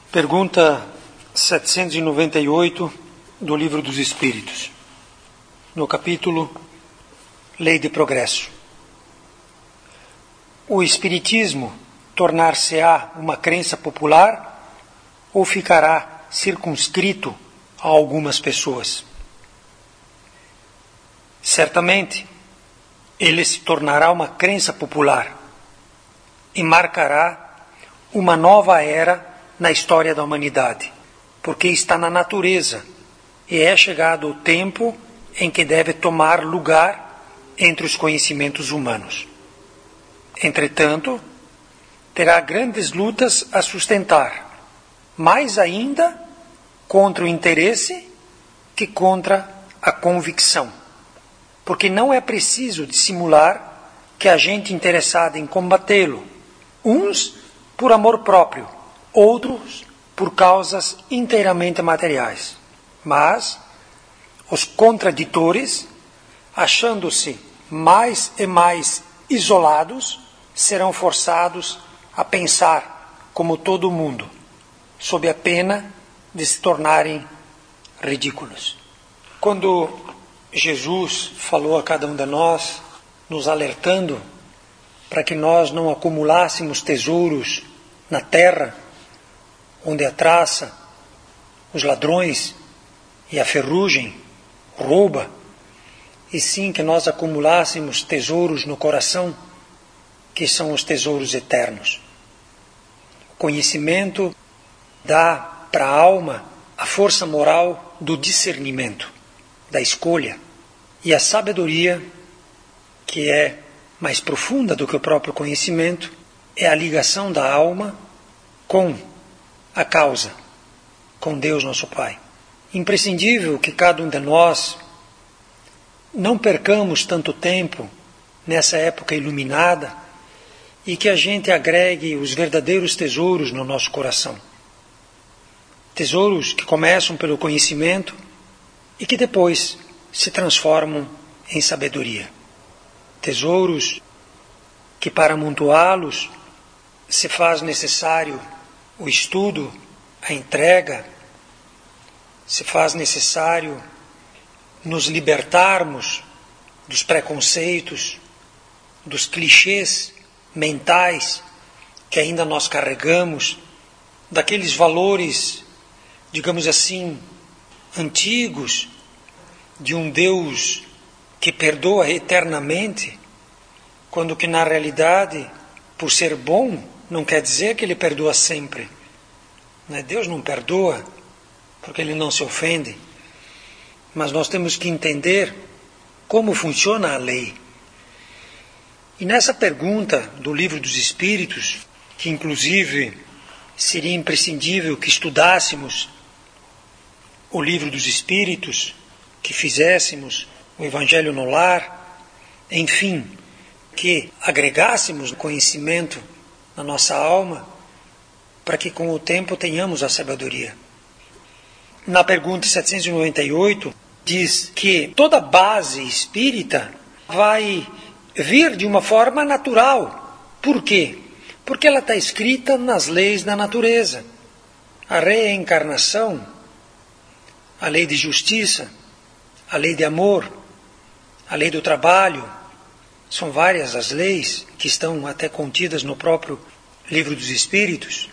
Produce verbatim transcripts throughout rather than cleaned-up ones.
Pergunta setecentos e noventa e oito do Livro dos Espíritos, no capítulo Lei de Progresso. O Espiritismo tornar-se-á uma crença popular ou ficará circunscrito a algumas pessoas? Certamente, ele se tornará uma crença popular e marcará uma nova era na história da humanidade, porque está na natureza e é chegado o tempo em que deve tomar lugar entre os conhecimentos humanos. Entretanto, terá grandes lutas a sustentar, mais ainda contra o interesse que contra a convicção, porque não é preciso dissimular que há gente interessada em combatê-lo, uns por amor próprio, outros por causas inteiramente materiais. Mas os contraditores, achando-se mais e mais isolados, serão forçados a pensar como todo mundo, sob a pena de se tornarem ridículos. Quando Jesus falou a cada um de nós, nos alertando para que nós não acumulássemos tesouros na terra, onde a traça, os ladrões e a ferrugem rouba, e sim que nós acumulássemos tesouros no coração, que são os tesouros eternos. O conhecimento dá para a alma a força moral do discernimento, da escolha, e a sabedoria, que é mais profunda do que o próprio conhecimento, é a ligação da alma com a causa, com Deus nosso Pai. Imprescindível que cada um de nós não percamos tanto tempo nessa época iluminada e que a gente agregue os verdadeiros tesouros no nosso coração. Tesouros que começam pelo conhecimento e que depois se transformam em sabedoria. Tesouros que para amontoá-los se faz necessário o estudo, a entrega, se faz necessário nos libertarmos dos preconceitos, dos clichês mentais que ainda nós carregamos, daqueles valores, digamos assim, antigos, de um Deus que perdoa eternamente, quando que na realidade, por ser bom, não quer dizer que ele perdoa sempre. Deus não perdoa porque ele não se ofende. Mas nós temos que entender como funciona a lei. E nessa pergunta do Livro dos Espíritos, que inclusive seria imprescindível que estudássemos o Livro dos Espíritos, que fizéssemos o Evangelho no Lar, enfim, que agregássemos conhecimento na nossa alma, para que com o tempo tenhamos a sabedoria. Na pergunta setecentos e noventa e oito, diz que toda base espírita vai vir de uma forma natural. Por quê? Porque ela está escrita nas leis da natureza. A reencarnação, a lei de justiça, a lei de amor, a lei do trabalho, são várias as leis que estão até contidas no próprio Livro dos Espíritos,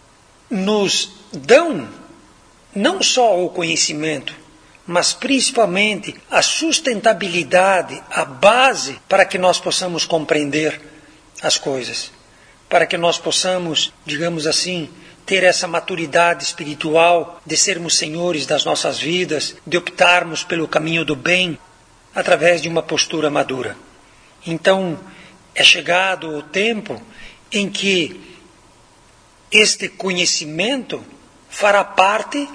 nos dão não só o conhecimento, mas principalmente a sustentabilidade, a base para que nós possamos compreender as coisas, para que nós possamos, digamos assim, ter essa maturidade espiritual de sermos senhores das nossas vidas, de optarmos pelo caminho do bem através de uma postura madura. Então, é chegado o tempo em que este conhecimento fará parte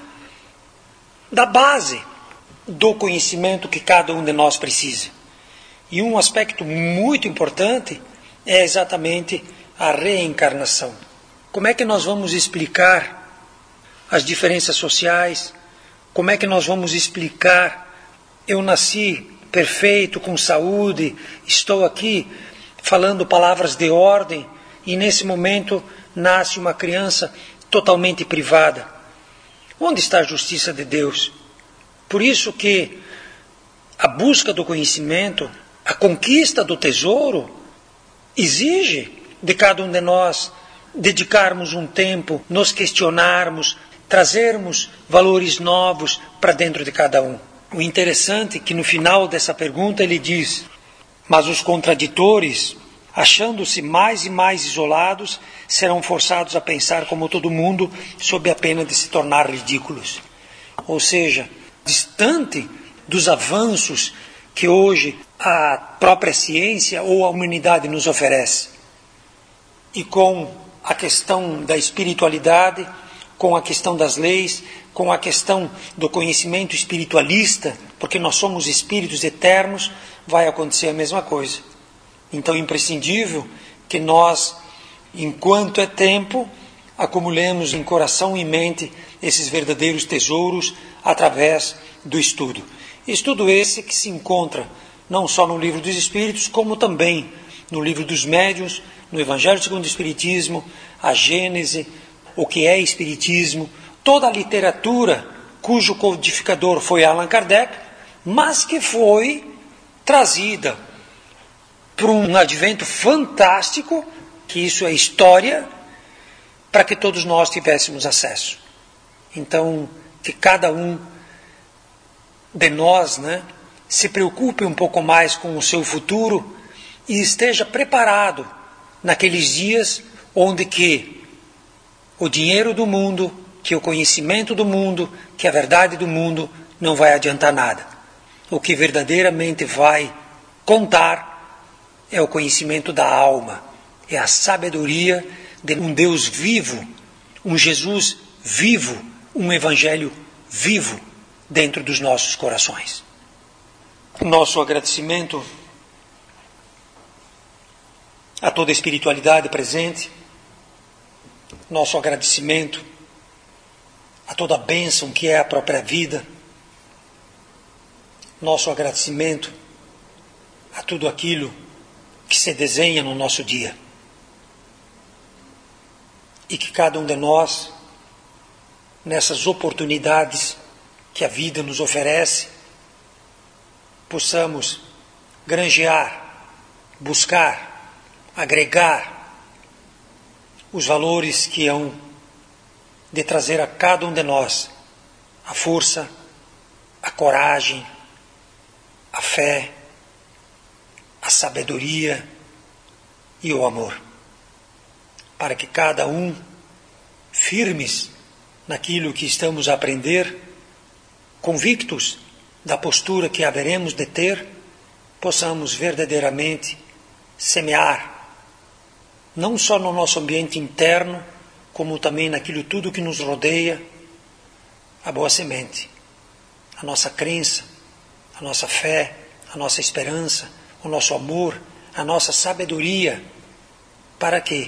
da base do conhecimento que cada um de nós precisa. E um aspecto muito importante é exatamente a reencarnação. Como é que nós vamos explicar as diferenças sociais? Como é que nós vamos explicar, eu nasci perfeito, com saúde, estou aqui falando palavras de ordem, e nesse momento nasce uma criança totalmente privada. Onde está a justiça de Deus? Por isso que a busca do conhecimento, a conquista do tesouro, exige de cada um de nós dedicarmos um tempo, nos questionarmos, trazermos valores novos para dentro de cada um. O interessante é que no final dessa pergunta ele diz: mas os contraditores, achando-se mais e mais isolados, serão forçados a pensar como todo mundo, sob a pena de se tornar ridículos. Ou seja, distante dos avanços que hoje a própria ciência ou a humanidade nos oferece. E com a questão da espiritualidade, com a questão das leis, com a questão do conhecimento espiritualista, porque nós somos espíritos eternos, vai acontecer a mesma coisa. Então é imprescindível que nós, enquanto é tempo, acumulemos em coração e mente esses verdadeiros tesouros através do estudo. Estudo esse que se encontra não só no Livro dos Espíritos, como também no Livro dos Médiuns, no Evangelho segundo o Espiritismo, a Gênese, o que é Espiritismo, toda a literatura cujo codificador foi Allan Kardec, mas que foi trazida por um advento fantástico, que isso é história, para que todos nós tivéssemos acesso. Então, que cada um de nós, né, se preocupe um pouco mais com o seu futuro e esteja preparado naqueles dias onde que o dinheiro do mundo, que o conhecimento do mundo, que a verdade do mundo não vai adiantar nada. O que verdadeiramente vai contar é o conhecimento da alma, é a sabedoria de um Deus vivo, um Jesus vivo, um Evangelho vivo dentro dos nossos corações. Nosso agradecimento a toda a espiritualidade presente, nosso agradecimento a toda a bênção que é a própria vida, nosso agradecimento a tudo aquilo que se desenha no nosso dia. E que cada um de nós, nessas oportunidades que a vida nos oferece, possamos granjear, buscar, agregar os valores que hão de trazer a cada um de nós a força, a coragem, a fé, a sabedoria e o amor, para que cada um, firmes naquilo que estamos a aprender, convictos da postura que haveremos de ter, possamos verdadeiramente semear, não só no nosso ambiente interno, como também naquilo tudo que nos rodeia, a boa semente, a nossa crença, a nossa fé, a nossa esperança, o nosso amor, a nossa sabedoria, para que,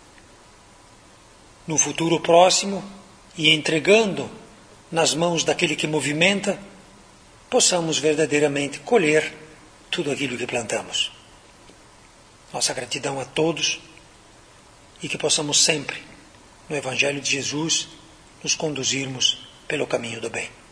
no futuro próximo, e entregando nas mãos daquele que movimenta, possamos verdadeiramente colher tudo aquilo que plantamos. Nossa gratidão a todos e que possamos sempre, no Evangelho de Jesus, nos conduzirmos pelo caminho do bem.